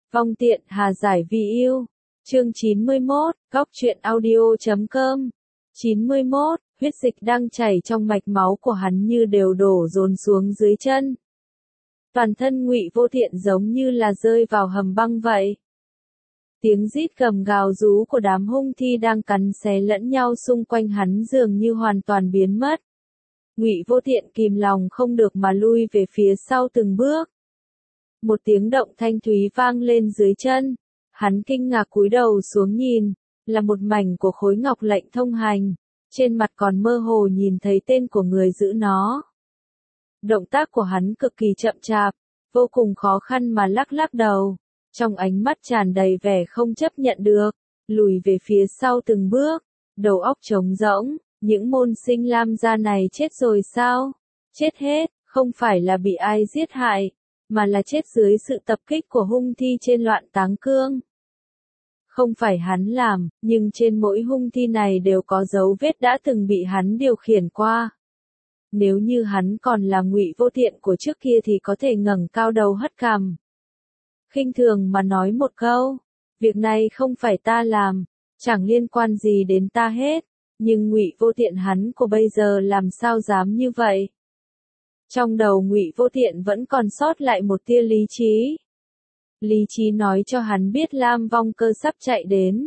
Vong tiện hà giải vì yêu. Chương 91, góc truyện audio.com. 91, huyết dịch đang chảy trong mạch máu của hắn như đều đổ dồn xuống dưới chân. Toàn thân Ngụy Vô Thiện giống như là rơi vào hầm băng vậy. Tiếng rít gầm gào rú của đám hung thi đang cắn xé lẫn nhau xung quanh hắn dường như hoàn toàn biến mất. Ngụy Vô Thiện kìm lòng không được mà lui về phía sau từng bước. Một tiếng động thanh thúy vang lên dưới chân. Hắn kinh ngạc cúi đầu xuống nhìn, là một mảnh của khối ngọc lệnh thông hành. Trên mặt còn mơ hồ nhìn thấy tên của người giữ nó. Động tác của hắn cực kỳ chậm chạp, vô cùng khó khăn mà lắc lắc đầu. Trong ánh mắt tràn đầy vẻ không chấp nhận được, lùi về phía sau từng bước, đầu óc trống rỗng. Những môn sinh Lam gia này chết rồi sao? Chết hết, không phải là bị ai giết hại, mà là chết dưới sự tập kích của hung thi trên loạn táng cương. Không phải hắn làm, nhưng trên mỗi hung thi này đều có dấu vết đã từng bị hắn điều khiển qua. Nếu như hắn còn là Ngụy Vô Thiện của trước kia thì có thể ngẩng cao đầu hất cằm, khinh thường mà nói một câu, việc này không phải ta làm, chẳng liên quan gì đến ta hết. Nhưng Ngụy Vô Thiện hắn của bây giờ làm sao dám như vậy? Trong đầu Ngụy Vô Thiện vẫn còn sót lại một tia lý trí. Lý trí nói cho hắn biết Lam Vong Cơ sắp chạy đến.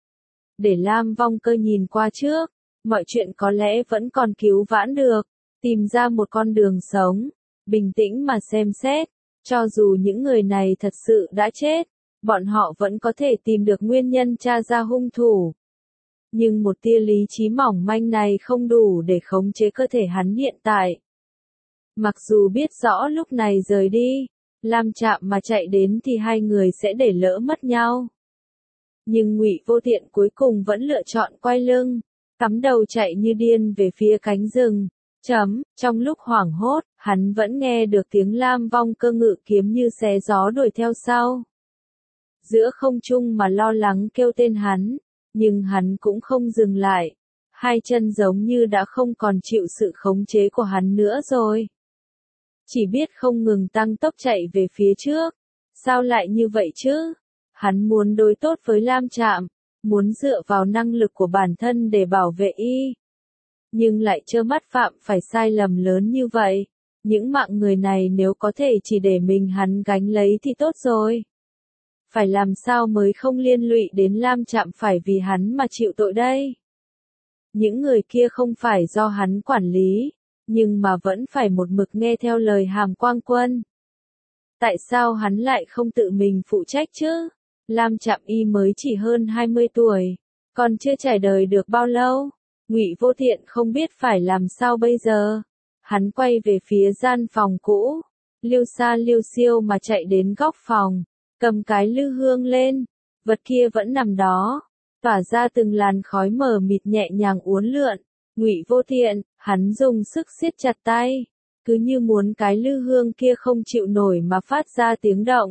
Để Lam Vong Cơ nhìn qua trước, mọi chuyện có lẽ vẫn còn cứu vãn được, tìm ra một con đường sống, bình tĩnh mà xem xét, cho dù những người này thật sự đã chết, bọn họ vẫn có thể tìm được nguyên nhân tra ra hung thủ. Nhưng một tia lý trí mỏng manh này không đủ để khống chế cơ thể hắn hiện tại. Mặc dù biết rõ lúc này rời đi, Lam Trạm mà chạy đến thì hai người sẽ để lỡ mất nhau. Nhưng Ngụy Vô Thiện cuối cùng vẫn lựa chọn quay lưng, cắm đầu chạy như điên về phía cánh rừng. Trong lúc hoảng hốt, hắn vẫn nghe được tiếng Lam Vong Cơ ngự kiếm như xé gió đuổi theo sau. Giữa không trung mà lo lắng kêu tên hắn. Nhưng hắn cũng không dừng lại. Hai chân giống như đã không còn chịu sự khống chế của hắn nữa rồi. Chỉ biết không ngừng tăng tốc chạy về phía trước. Sao lại như vậy chứ? Hắn muốn đối tốt với Lam Trạm, muốn dựa vào năng lực của bản thân để bảo vệ y. Nhưng lại trơ mắt phạm phải sai lầm lớn như vậy. Những mạng người này nếu có thể chỉ để mình hắn gánh lấy thì tốt rồi. Phải làm sao mới không liên lụy đến Lam Trạm phải vì hắn mà chịu tội đây? Những người kia không phải do hắn quản lý, nhưng mà vẫn phải một mực nghe theo lời Hàm Quang Quân. Tại sao hắn lại không tự mình phụ trách chứ? Lam Trạm y mới chỉ hơn 20 tuổi, còn chưa trải đời được bao lâu. Ngụy Vô Thiện không biết phải làm sao bây giờ. Hắn quay về phía gian phòng cũ, liêu xa liêu xiêu mà chạy đến góc phòng. Cầm cái lư hương lên, vật kia vẫn nằm đó, tỏa ra từng làn khói mờ mịt nhẹ nhàng uốn lượn. Ngụy Vô Thiện, hắn dùng sức siết chặt tay, cứ như muốn cái lư hương kia không chịu nổi mà phát ra tiếng động.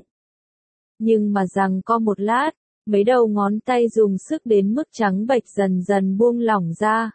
Nhưng mà giằng co một lát, mấy đầu ngón tay dùng sức đến mức trắng bệch dần dần buông lỏng ra.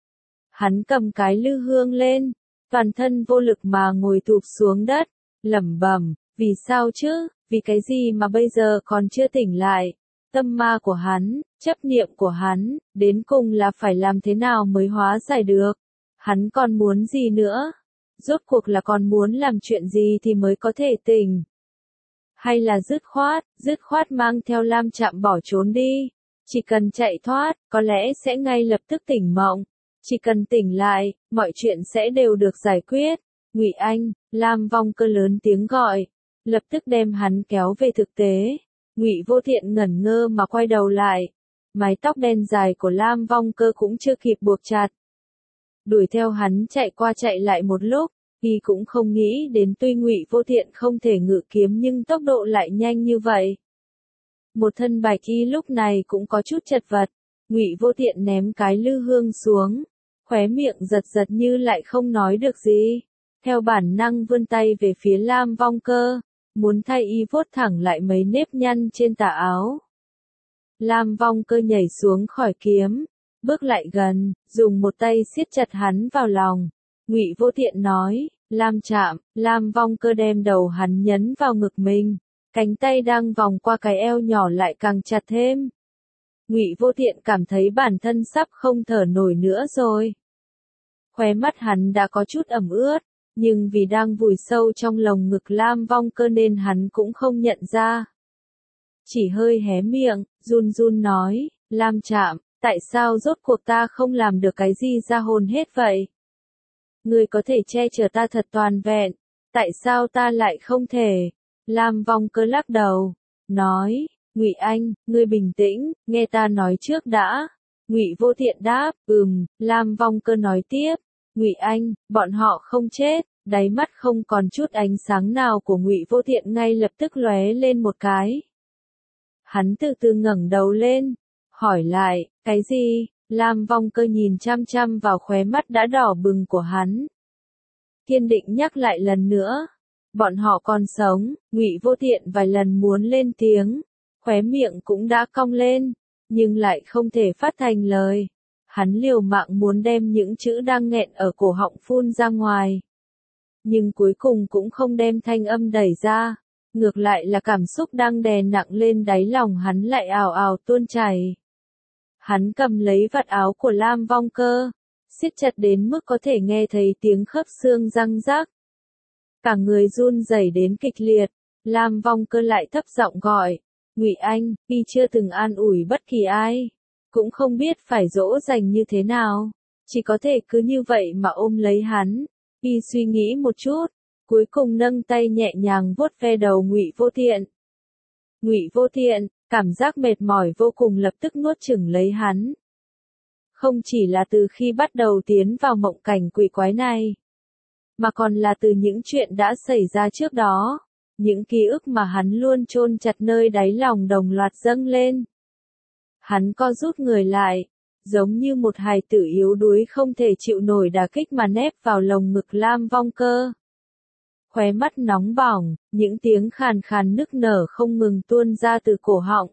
Hắn cầm cái lư hương lên, toàn thân vô lực mà ngồi thụp xuống đất, lẩm bẩm, vì sao chứ? Vì cái gì mà bây giờ còn chưa tỉnh lại? Tâm ma của hắn, chấp niệm của hắn, đến cùng là phải làm thế nào mới hóa giải được? Hắn còn muốn gì nữa? Rốt cuộc là còn muốn làm chuyện gì thì mới có thể tỉnh? Hay là dứt khoát mang theo Lam Trạm bỏ trốn đi? Chỉ cần chạy thoát, có lẽ sẽ ngay lập tức tỉnh mộng. Chỉ cần tỉnh lại, mọi chuyện sẽ đều được giải quyết. Ngụy Anh, Lam Vong Cơ lớn tiếng gọi. Lập tức đem hắn kéo về thực tế. Ngụy Vô Thiện ngẩn ngơ mà quay đầu lại. Mái tóc đen dài của Lam Vong Cơ cũng chưa kịp buộc chặt. Đuổi theo hắn chạy qua chạy lại một lúc, y cũng không nghĩ đến tuy Ngụy Vô Thiện không thể ngự kiếm nhưng tốc độ lại nhanh như vậy. Một thân bạch y lúc này cũng có chút chật vật. Ngụy Vô Thiện ném cái lư hương xuống, khóe miệng giật giật như lại không nói được gì. Theo bản năng vươn tay về phía Lam Vong Cơ, muốn thay y vuốt thẳng lại mấy nếp nhăn trên tà áo. Lam Vong Cơ nhảy xuống khỏi kiếm, bước lại gần, dùng một tay siết chặt hắn vào lòng. Ngụy Vô Thiện nói, Lam Trạm. Lam Vong Cơ đem đầu hắn nhấn vào ngực mình, Cánh tay đang vòng qua cái eo nhỏ lại càng chặt thêm. Ngụy Vô Tiện cảm thấy bản thân sắp không thở nổi nữa rồi. Khóe mắt hắn đã có chút ẩm ướt, nhưng vì đang vùi sâu trong lồng ngực Lam Vong Cơ nên hắn cũng không nhận ra. Chỉ hơi hé miệng, run run nói, Lam Trạm, tại sao rốt cuộc ta không làm được cái gì ra hồn hết vậy? Ngươi có thể che chở ta thật toàn vẹn, tại sao ta lại không thể? Lam Vong Cơ lắc đầu, nói, Ngụy Anh, ngươi bình tĩnh, nghe ta nói trước đã. Ngụy Vô Tiện đáp, Lam Vong Cơ nói tiếp, Ngụy Anh, bọn họ không chết. Đáy mắt không còn chút ánh sáng nào của Ngụy Vô Tiện ngay lập tức lóe lên một cái. Hắn từ từ ngẩng đầu lên, hỏi lại, cái gì? Lam Vong Cơ nhìn chăm chăm vào khóe mắt đã đỏ bừng của hắn. Kiên định nhắc lại lần nữa, bọn họ còn sống. Ngụy Vô Tiện vài lần muốn lên tiếng, khóe miệng cũng đã cong lên, nhưng lại không thể phát thành lời. Hắn liều mạng muốn đem những chữ đang nghẹn ở cổ họng phun ra ngoài. Nhưng cuối cùng cũng không đem thanh âm đẩy ra, ngược lại là cảm xúc đang đè nặng lên đáy lòng hắn lại ào ào tuôn chảy. Hắn cầm lấy vạt áo của Lam Vong Cơ, siết chặt đến mức có thể nghe thấy tiếng khớp xương răng rắc. Cả người run rẩy đến kịch liệt, Lam Vong Cơ lại thấp giọng gọi, Ngụy Anh, y chưa từng an ủi bất kỳ ai, cũng không biết phải dỗ dành như thế nào, chỉ có thể cứ như vậy mà ôm lấy hắn. Y suy nghĩ một chút, cuối cùng nâng tay nhẹ nhàng vuốt ve đầu Ngụy Vô Tiện. Ngụy Vô Tiện, cảm giác mệt mỏi vô cùng lập tức nuốt chửng lấy hắn. Không chỉ là từ khi bắt đầu tiến vào mộng cảnh quỷ quái này, mà còn là từ những chuyện đã xảy ra trước đó, những ký ức mà hắn luôn chôn chặt nơi đáy lòng đồng loạt dâng lên. Hắn co rút người lại, giống như một hài tử yếu đuối không thể chịu nổi đả kích mà nép vào lồng ngực Lam Vong Cơ. Khóe mắt nóng bỏng, những tiếng khàn khàn nức nở không ngừng tuôn ra từ cổ họng.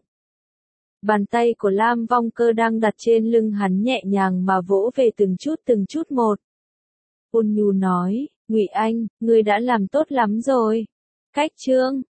Bàn tay của Lam Vong Cơ đang đặt trên lưng hắn nhẹ nhàng mà vỗ về từng chút một. Ôn nhu nói, Ngụy Anh, ngươi đã làm tốt lắm rồi. Cách chương